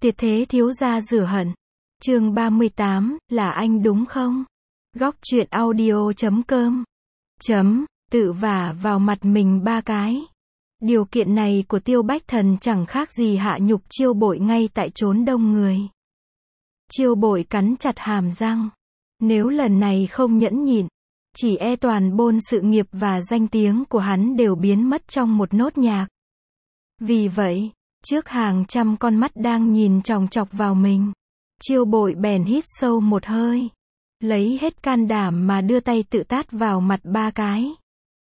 Tuyệt thế thiếu gia rửa hận. Chương 38, là anh đúng không? Góc truyện audio.com. Tự vả vào mặt mình 3 cái. Điều kiện này của Tiêu Bách Thần chẳng khác gì hạ nhục Chiêu Bội ngay tại chốn đông người. Chiêu Bội cắn chặt hàm răng. Nếu lần này không nhẫn nhịn, chỉ e toàn bôn sự nghiệp và danh tiếng của hắn đều biến mất trong một nốt nhạc. Vì vậy, trước hàng trăm con mắt đang nhìn chòng chọc vào mình, Chiêu Bội bèn hít sâu một hơi, lấy hết can đảm mà đưa tay tự tát vào mặt 3 cái.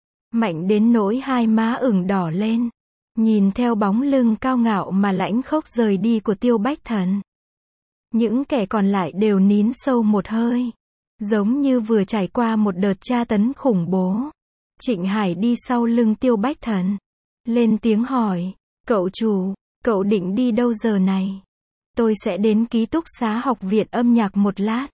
Mạnh đến nỗi hai má ửng đỏ lên, nhìn theo bóng lưng cao ngạo mà lãnh khốc rời đi của Tiêu Bách Thần. Những kẻ còn lại đều nín sâu một hơi, giống như vừa trải qua một đợt tra tấn khủng bố. Trịnh Hải đi sau lưng Tiêu Bách Thần, lên tiếng hỏi, cậu chủ, cậu định đi đâu giờ này? Tôi sẽ đến ký túc xá học viện âm nhạc một lát.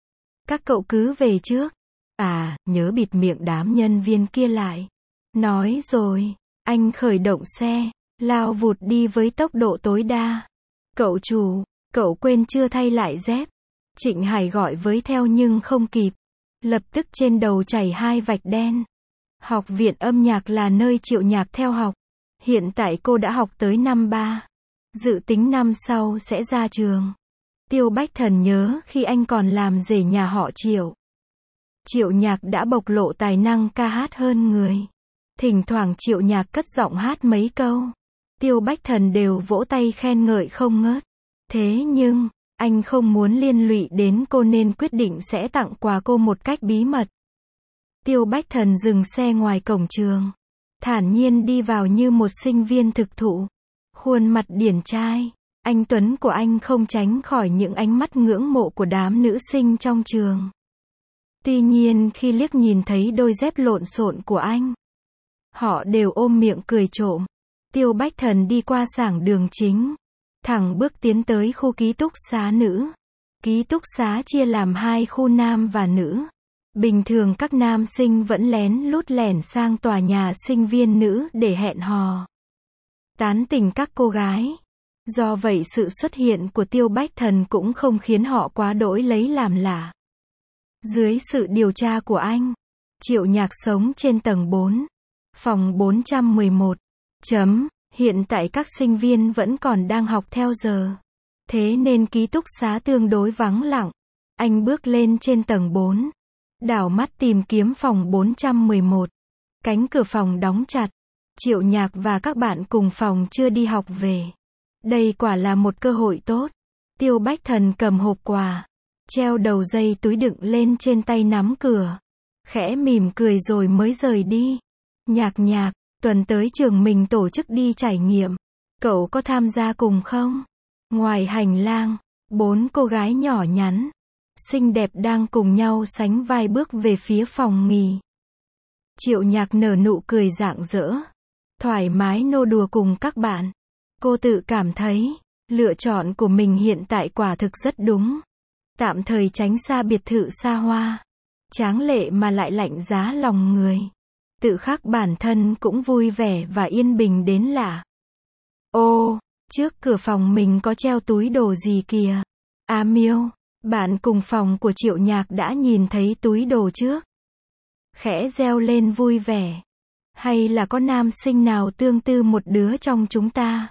Các cậu cứ về trước. À, nhớ bịt miệng đám nhân viên kia lại. Nói rồi, anh khởi động xe, lao vụt đi với tốc độ tối đa. Cậu chủ, cậu quên chưa thay lại dép? Trịnh Hải gọi với theo nhưng không kịp. Lập tức trên đầu chảy 2 vạch đen. Học viện âm nhạc là nơi Triệu Nhạc theo học. Hiện tại cô đã học tới năm 3. Dự tính năm sau sẽ ra trường. Tiêu Bách Thần nhớ khi anh còn làm rể nhà họ Triệu. Triệu Nhạc đã bộc lộ tài năng ca hát hơn người. Thỉnh thoảng Triệu Nhạc cất giọng hát mấy câu, Tiêu Bách Thần đều vỗ tay khen ngợi không ngớt. Thế nhưng, anh không muốn liên lụy đến cô nên quyết định sẽ tặng quà cô một cách bí mật. Tiêu Bách Thần dừng xe ngoài cổng trường, thản nhiên đi vào như một sinh viên thực thụ. Khuôn mặt điển trai, anh tuấn của anh không tránh khỏi những ánh mắt ngưỡng mộ của đám nữ sinh trong trường. Tuy nhiên khi liếc nhìn thấy đôi dép lộn xộn của anh, họ đều ôm miệng cười trộm. Tiêu Bách Thần đi qua giảng đường chính, thẳng bước tiến tới khu ký túc xá nữ. Ký túc xá chia làm 2 khu nam và nữ. Bình thường các nam sinh vẫn lén lút lẻn sang tòa nhà sinh viên nữ để hẹn hò, tán tỉnh các cô gái. Do vậy sự xuất hiện của Tiêu Bách Thần cũng không khiến họ quá đỗi lấy làm lạ. Dưới sự điều tra của anh, Triệu Nhạc sống trên tầng 4, phòng 411. Hiện tại các sinh viên vẫn còn đang học theo giờ. Thế nên ký túc xá tương đối vắng lặng. Anh bước lên trên tầng 4, đảo mắt tìm kiếm phòng 411. Cánh cửa phòng đóng chặt. Triệu Nhạc và các bạn cùng phòng chưa đi học về. Đây quả là một cơ hội tốt. Tiêu Bách Thần cầm hộp quà, treo đầu dây túi đựng lên trên tay nắm cửa, khẽ mỉm cười rồi mới rời đi. Nhạc, tuần tới trường mình tổ chức đi trải nghiệm. Cậu có tham gia cùng không? Ngoài hành lang, 4 cô gái nhỏ nhắn, xinh đẹp đang cùng nhau sánh vai bước về phía phòng nghỉ. Triệu Nhạc nở nụ cười rạng rỡ, thoải mái nô đùa cùng các bạn. Cô tự cảm thấy, lựa chọn của mình hiện tại quả thực rất đúng. Tạm thời tránh xa biệt thự xa hoa, tráng lệ mà lại lạnh giá lòng người. Tự khắc bản thân cũng vui vẻ và yên bình đến lạ. Ô, trước cửa phòng mình có treo túi đồ gì kìa? À Miêu, bạn cùng phòng của Triệu Nhạc đã nhìn thấy túi đồ trước. Khẽ reo lên vui vẻ. Hay là có nam sinh nào tương tư một đứa trong chúng ta?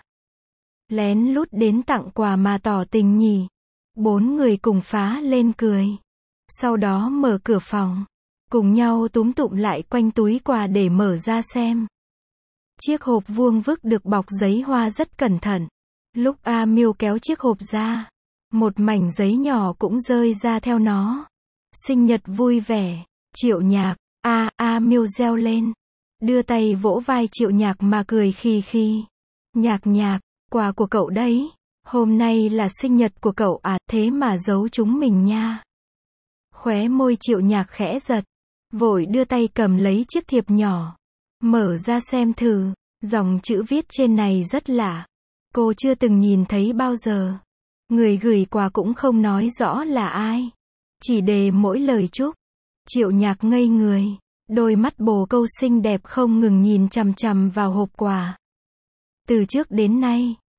Lén lút đến tặng quà mà tỏ tình nhỉ? 4 người cùng phá lên cười. Sau đó mở cửa phòng, cùng nhau túm tụm lại quanh túi quà để mở ra xem. Chiếc hộp vuông vức được bọc giấy hoa rất cẩn thận. Lúc A Miêu kéo chiếc hộp ra, một mảnh giấy nhỏ cũng rơi ra theo nó. Sinh nhật vui vẻ, Triệu Nhạc. A Miêu reo lên, đưa tay vỗ vai Triệu Nhạc mà cười khì khì. Nhạc, quà của cậu đấy. Hôm nay là sinh nhật của cậu à, thế mà giấu chúng mình nha. Khóe môi Triệu Nhạc khẽ giật, vội đưa tay cầm lấy chiếc thiệp nhỏ, mở ra xem thử. Dòng chữ viết trên này rất lạ, cô chưa từng nhìn thấy bao giờ. Người gửi quà cũng không nói rõ là ai, chỉ đề mỗi lời chúc. Triệu Nhạc ngây người, đôi mắt bồ câu xinh đẹp không ngừng nhìn chằm chằm vào hộp quà. Từ trước đến nay,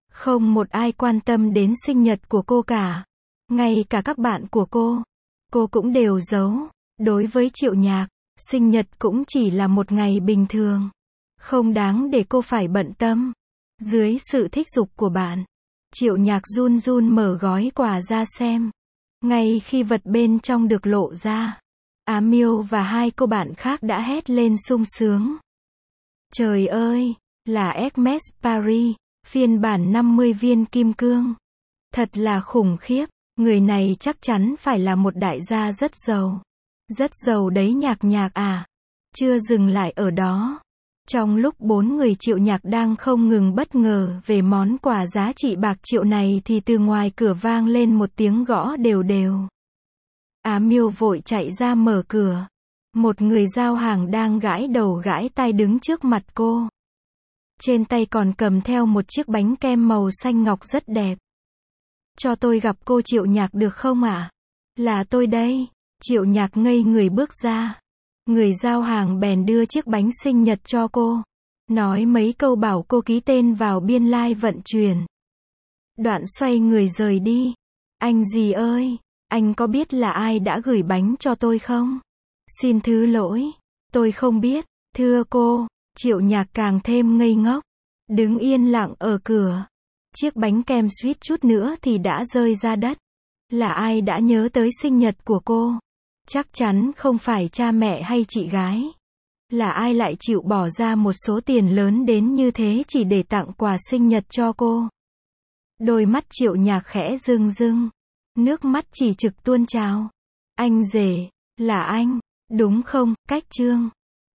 Không một ai quan tâm đến sinh nhật của cô cả. Ngay cả các bạn của cô cũng đều giấu. Đối với Triệu Nhạc, sinh nhật cũng chỉ là một ngày bình thường. Không đáng để cô phải bận tâm. Dưới sự thích giục của bạn, Triệu Nhạc run run mở gói quà ra xem. Ngay khi vật bên trong được lộ ra, Á Miêu và hai cô bạn khác đã hét lên sung sướng. Trời ơi, là Hermès Paris, phiên bản 50 viên kim cương. Thật là khủng khiếp, người này chắc chắn phải là một đại gia rất giàu. Rất giàu đấy Nhạc Nhạc à. Chưa dừng lại ở đó. Trong lúc bốn người Triệu Nhạc đang không ngừng bất ngờ về món quà giá trị bạc triệu này thì từ ngoài cửa vang lên một tiếng gõ đều đều. Á Miêu vội chạy ra mở cửa. Một người giao hàng đang gãi đầu gãi tai đứng trước mặt cô. Trên tay còn cầm theo một chiếc bánh kem màu xanh ngọc rất đẹp. Cho tôi gặp cô Triệu Nhạc được không ạ? Là tôi đây. Triệu Nhạc ngây người bước ra. Người giao hàng bèn đưa chiếc bánh sinh nhật cho cô. Nói mấy câu bảo cô ký tên vào biên lai vận chuyển. Đoạn xoay người rời đi. Anh gì ơi, anh có biết là ai đã gửi bánh cho tôi không? Xin thứ lỗi, tôi không biết. Thưa cô, Triệu Nhạc càng thêm ngây ngốc. Đứng yên lặng ở cửa. Chiếc bánh kem suýt chút nữa thì đã rơi ra đất. Là ai đã nhớ tới sinh nhật của cô? Chắc chắn không phải cha mẹ hay chị gái. Là ai lại chịu bỏ ra một số tiền lớn đến như thế chỉ để tặng quà sinh nhật cho cô? Đôi mắt Triệu Nhạc khẽ rưng rưng. Nước mắt chỉ trực tuôn trào. Anh rể, là anh, đúng không, Cách Trương?